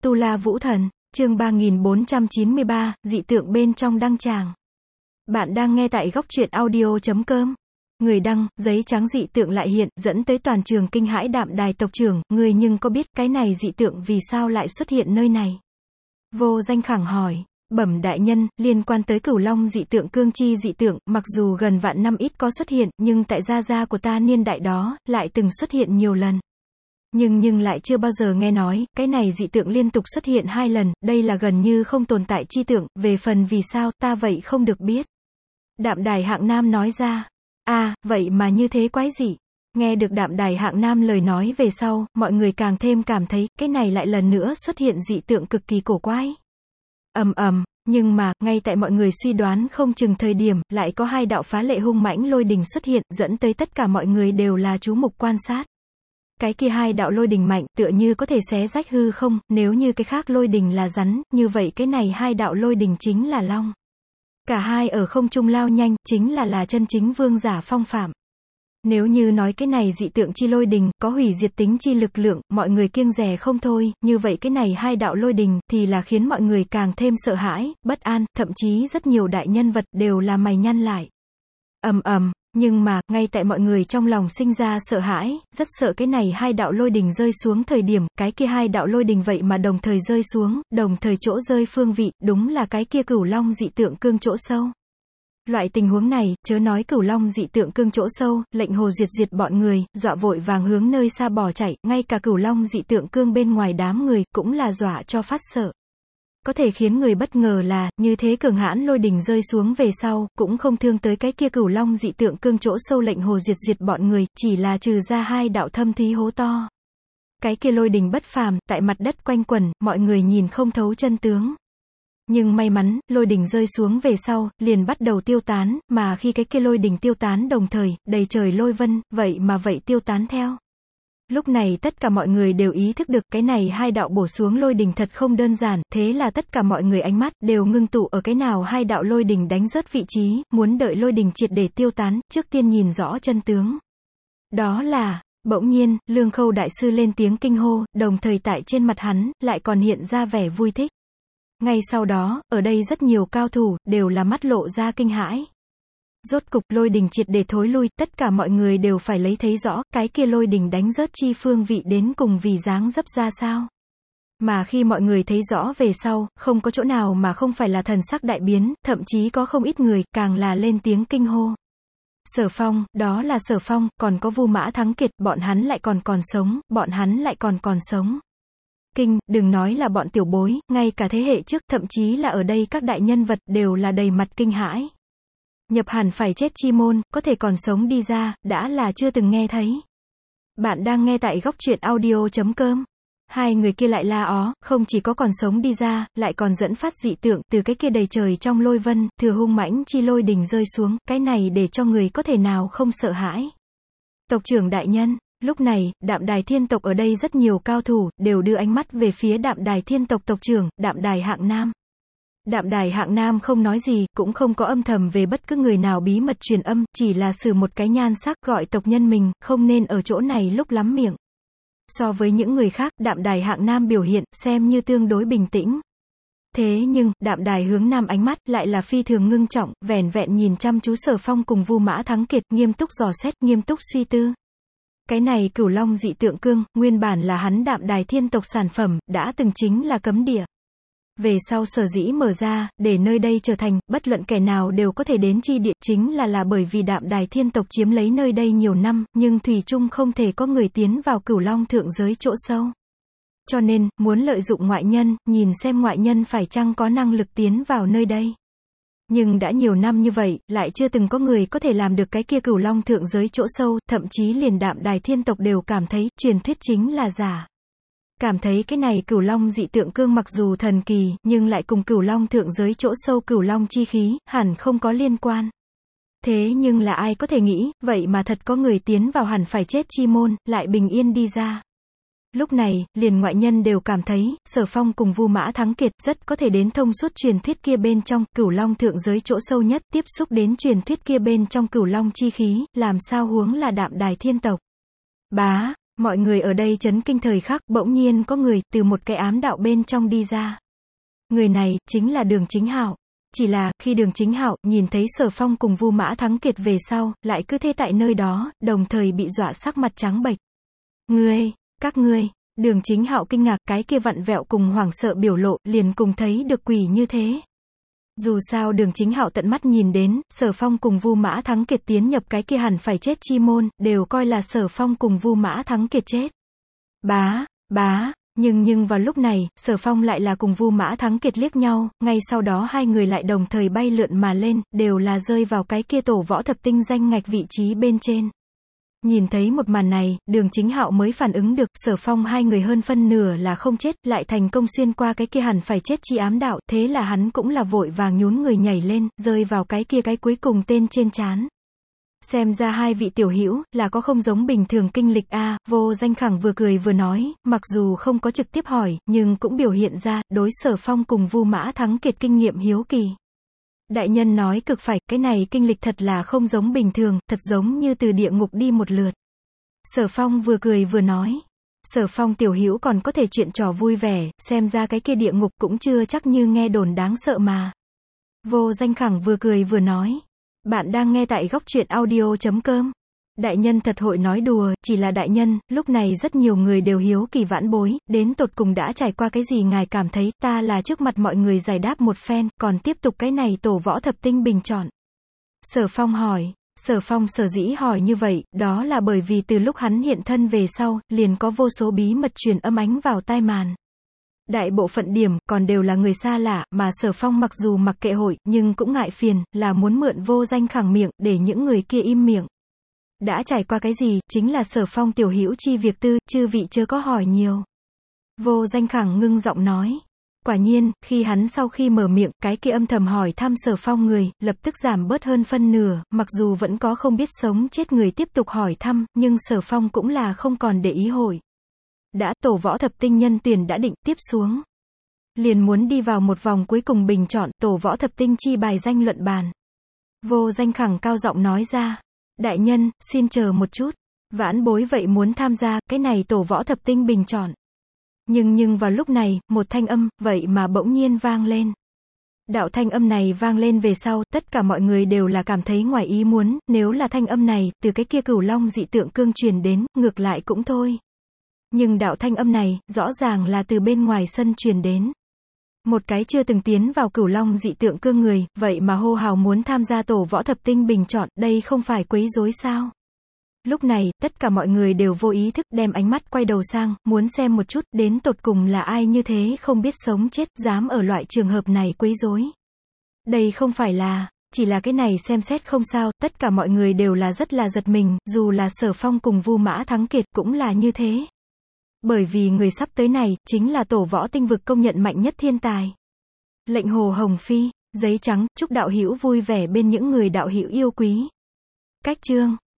Tu La Vũ Thần, chương 3493, dị tượng bên trong đăng tràng. Bạn đang nghe tại góc truyện audio.com. Người đăng, giấy trắng dị tượng lại hiện, dẫn tới toàn trường kinh hãi. Đạm Đài tộc trưởng, người nhưng có biết cái này dị tượng vì sao lại xuất hiện nơi này? Vô Danh khẳng hỏi. Bẩm đại nhân, liên quan tới Cửu Long dị tượng cương chi dị tượng, mặc dù gần vạn năm ít có xuất hiện, nhưng tại gia của ta niên đại đó, lại từng xuất hiện nhiều lần. Nhưng lại chưa bao giờ nghe nói, cái này dị tượng liên tục xuất hiện 2 lần, đây là gần như không tồn tại chi tượng, về phần vì sao, ta vậy không được biết. Đạm Đài Hạng Nam nói ra. Vậy mà như thế quái dị. Nghe được Đạm Đài Hạng Nam lời nói về sau, mọi người càng thêm cảm thấy, cái này lại lần nữa xuất hiện dị tượng cực kỳ cổ quái. Nhưng mà, ngay tại mọi người suy đoán không chừng thời điểm, lại có 2 đạo phá lệ hung mãnh lôi đình xuất hiện, dẫn tới tất cả mọi người đều là chú mục quan sát. Cái kia 2 đạo lôi đình mạnh, tựa như có thể xé rách hư không, nếu như cái khác lôi đình là rắn, như vậy cái này 2 đạo lôi đình chính là long. Cả hai ở không trung lao nhanh, chính là chân chính vương giả phong phạm. Nếu như nói cái này dị tượng chi lôi đình, có hủy diệt tính chi lực lượng, mọi người kiêng dè không thôi, như vậy cái này 2 đạo lôi đình, thì là khiến mọi người càng thêm sợ hãi, bất an, thậm chí rất nhiều đại nhân vật đều là mày nhăn lại. Nhưng mà, ngay tại mọi người trong lòng sinh ra sợ hãi, rất sợ cái này 2 đạo lôi đình rơi xuống thời điểm, cái kia 2 đạo lôi đình vậy mà đồng thời rơi xuống, đồng thời chỗ rơi phương vị, đúng là cái kia Cửu Long dị tượng cương chỗ sâu. Loại tình huống này, chớ nói Cửu Long dị tượng cương chỗ sâu, lệnh hồ diệt bọn người, dọa vội vàng hướng nơi xa bỏ chạy, ngay cả Cửu Long dị tượng cương bên ngoài đám người, cũng là dọa cho phát sợ. Có thể khiến người bất ngờ là, như thế cường hãn lôi đình rơi xuống về sau, cũng không thương tới cái kia Cửu Long dị tượng cương chỗ sâu. Lệnh hồ diệt bọn người, chỉ là trừ ra 2 đạo thâm thúy hố to. Cái kia lôi đình bất phàm, tại mặt đất quanh quẩn, mọi người nhìn không thấu chân tướng. Nhưng may mắn, lôi đình rơi xuống về sau, liền bắt đầu tiêu tán, mà khi cái kia lôi đình tiêu tán đồng thời, đầy trời lôi vân, vậy tiêu tán theo. Lúc này tất cả mọi người đều ý thức được, cái này 2 đạo bổ xuống lôi đình thật không đơn giản, thế là tất cả mọi người ánh mắt, đều ngưng tụ ở cái nào 2 đạo lôi đình đánh rớt vị trí, muốn đợi lôi đình triệt để tiêu tán, trước tiên nhìn rõ chân tướng. Đó là, bỗng nhiên, Lương Khâu đại sư lên tiếng kinh hô, đồng thời tại trên mặt hắn, lại còn hiện ra vẻ vui thích. Ngay sau đó, ở đây rất nhiều cao thủ, đều là mắt lộ ra kinh hãi. Rốt cục lôi đình triệt để thối lui, tất cả mọi người đều phải lấy thấy rõ, cái kia lôi đình đánh rớt chi phương vị đến cùng vì dáng dấp ra sao. Mà khi mọi người thấy rõ về sau, không có chỗ nào mà không phải là thần sắc đại biến, thậm chí có không ít người, càng là lên tiếng kinh hô. Sở Phong, đó là Sở Phong, còn có Vu Mã Thắng Kiệt, bọn hắn lại còn sống, bọn hắn lại còn sống. Kinh, đừng nói là bọn tiểu bối, ngay cả thế hệ trước, thậm chí là ở đây các đại nhân vật, đều là đầy mặt kinh hãi. Nhập hẳn phải chết chi môn, có thể còn sống đi ra, đã là chưa từng nghe thấy. Bạn đang nghe tại góc truyện audio.com. 2 người kia lại la ó, không chỉ có còn sống đi ra, lại còn dẫn phát dị tượng, từ cái kia đầy trời trong lôi vân, thừa hung mãnh chi lôi đình rơi xuống, cái này để cho người có thể nào không sợ hãi. Tộc trưởng đại nhân. Lúc này, Đạm Đài Thiên tộc ở đây rất nhiều cao thủ, đều đưa ánh mắt về phía Đạm Đài Thiên tộc tộc trưởng, Đạm Đài Hạng Nam. Đạm Đài Hạng Nam không nói gì, cũng không có âm thầm về bất cứ người nào bí mật truyền âm, chỉ là sử một cái nhan sắc gọi tộc nhân mình, không nên ở chỗ này lúc lắm miệng. So với những người khác, Đạm Đài Hạng Nam biểu hiện, xem như tương đối bình tĩnh. Thế nhưng, Đạm Đài hướng Nam ánh mắt, lại là phi thường ngưng trọng, vẻn vẹn nhìn chăm chú Sở Phong cùng Vu Mã Thắng Kiệt, nghiêm túc dò xét, nghiêm túc suy tư. Cái này Cửu Long dị tượng cương, nguyên bản là hắn Đạm Đài Thiên tộc sản phẩm, đã từng chính là cấm địa. Về sau sở dĩ mở ra, để nơi đây trở thành, bất luận kẻ nào đều có thể đến chi địa, chính là bởi vì Đạm Đài Thiên tộc chiếm lấy nơi đây nhiều năm, nhưng thủy chung không thể có người tiến vào Cửu Long thượng giới chỗ sâu. Cho nên, muốn lợi dụng ngoại nhân, nhìn xem ngoại nhân phải chăng có năng lực tiến vào nơi đây. Nhưng đã nhiều năm như vậy, lại chưa từng có người có thể làm được cái kia Cửu Long thượng giới chỗ sâu, thậm chí liền Đạm Đài Thiên tộc đều cảm thấy, truyền thuyết chính là giả. Cảm thấy cái này Cửu Long dị tượng cương mặc dù thần kỳ, nhưng lại cùng Cửu Long thượng giới chỗ sâu Cửu Long chi khí, hẳn không có liên quan. Thế nhưng là ai có thể nghĩ, vậy mà thật có người tiến vào hẳn phải chết chi môn, lại bình yên đi ra. Lúc này, liền ngoại nhân đều cảm thấy, Sở Phong cùng Vu Mã Thắng Kiệt, rất có thể đến thông suốt truyền thuyết kia bên trong, Cửu Long thượng giới chỗ sâu nhất, tiếp xúc đến truyền thuyết kia bên trong Cửu Long chi khí, làm sao huống là Đạm Đài Thiên tộc. Bá, Mọi người ở đây chấn kinh thời khắc, bỗng nhiên có người, từ một cái ám đạo bên trong đi ra. Người này, chính là Đường Chính Hạo. Chỉ là, khi Đường Chính Hạo, nhìn thấy Sở Phong cùng Vu Mã Thắng Kiệt về sau, lại cứ thế tại nơi đó, đồng thời bị dọa sắc mặt trắng bệch. Các ngươi, Đường Chính Hạo kinh ngạc, cái kia vặn vẹo cùng hoảng sợ biểu lộ, liền cùng thấy được quỷ như thế. Dù sao Đường Chính Hạo tận mắt nhìn đến, Sở Phong cùng Vu Mã Thắng Kiệt tiến nhập cái kia hẳn phải chết chi môn, đều coi là Sở Phong cùng Vu Mã Thắng Kiệt chết. Nhưng vào lúc này, Sở Phong lại là cùng Vu Mã Thắng Kiệt liếc nhau, ngay sau đó hai người lại đồng thời bay lượn mà lên, đều là rơi vào cái kia tổ võ thập tinh danh ngạch vị trí bên trên. Nhìn thấy một màn này, Đường Chính Hạo mới phản ứng được, Sở Phong hai người hơn phân nửa là không chết, lại thành công xuyên qua cái kia hẳn phải chết chi ám đạo, thế là hắn cũng là vội vàng nhún người nhảy lên, rơi vào cái kia cái cuối cùng tên trên trán. Xem ra hai vị tiểu hữu là có không giống bình thường kinh lịch a. Vô Danh Khẳng vừa cười vừa nói, mặc dù không có trực tiếp hỏi, nhưng cũng biểu hiện ra, đối Sở Phong cùng Vu Mã Thắng Kiệt kinh nghiệm hiếu kỳ. Đại nhân nói cực phải, cái này kinh lịch thật là không giống bình thường, thật giống như từ địa ngục đi một lượt. Sở Phong vừa cười vừa nói. Sở Phong tiểu hữu còn có thể chuyện trò vui vẻ, xem ra cái kia địa ngục cũng chưa chắc như nghe đồn đáng sợ mà. Vô Danh Khẳng vừa cười vừa nói. Bạn đang nghe tại góc truyện audio.com. Đại nhân thật hội nói đùa, chỉ là đại nhân, lúc này rất nhiều người đều hiếu kỳ vãn bối, đến tột cùng đã trải qua cái gì ngài cảm thấy, ta là trước mặt mọi người giải đáp một phen, còn tiếp tục cái này tổ võ thập tinh bình chọn. Sở Phong hỏi, Sở Phong sở dĩ hỏi như vậy, đó là bởi vì từ lúc hắn hiện thân về sau, liền có vô số bí mật truyền âm ánh vào tai màn. Đại bộ phận điểm, còn đều là người xa lạ, mà Sở Phong mặc dù mặc kệ hội, nhưng cũng ngại phiền, là muốn mượn Vô Danh Khẳng miệng, để những người kia im miệng. Đã trải qua cái gì, chính là Sở Phong tiểu hữu chi việc tư, chư vị chưa có hỏi nhiều. Vô Danh Khẳng ngưng giọng nói. Quả nhiên, khi hắn sau khi mở miệng, cái kia âm thầm hỏi thăm Sở Phong người, lập tức giảm bớt hơn phân nửa, mặc dù vẫn có không biết sống chết người tiếp tục hỏi thăm, nhưng Sở Phong cũng là không còn để ý hội. Đã, tổ võ thập tinh nhân tuyển đã định, tiếp xuống. Liền muốn đi vào một vòng cuối cùng bình chọn, tổ võ thập tinh chi bài danh luận bàn. Vô Danh Khẳng cao giọng nói ra. Đại nhân, xin chờ một chút. Vãn bối vậy muốn tham gia, cái này tổ võ thập tinh bình chọn. Nhưng vào lúc này, một thanh âm, vậy mà bỗng nhiên vang lên. Đạo thanh âm này vang lên về sau, tất cả mọi người đều là cảm thấy ngoài ý muốn, nếu là thanh âm này, từ cái kia Cửu Long dị tượng cương truyền đến, ngược lại cũng thôi. Nhưng đạo thanh âm này, rõ ràng là từ bên ngoài sân truyền đến. Một cái chưa từng tiến vào Cửu Long dị tượng cương người, vậy mà hô hào muốn tham gia tổ võ thập tinh bình chọn, đây không phải quấy rối sao? Lúc này, tất cả mọi người đều vô ý thức đem ánh mắt quay đầu sang, muốn xem một chút, đến tột cùng là ai như thế không biết sống chết, dám ở loại trường hợp này quấy rối. Đây không phải là, chỉ là cái này xem xét không sao, tất cả mọi người đều là rất là giật mình, dù là Sở Phong cùng Vu Mã Thắng Kiệt cũng là như thế. Bởi vì người sắp tới này, chính là tổ võ tinh vực công nhận mạnh nhất thiên tài. Lệnh Hồ Hồng Phi, giấy trắng, chúc đạo hữu vui vẻ bên những người đạo hữu yêu quý. Cách chương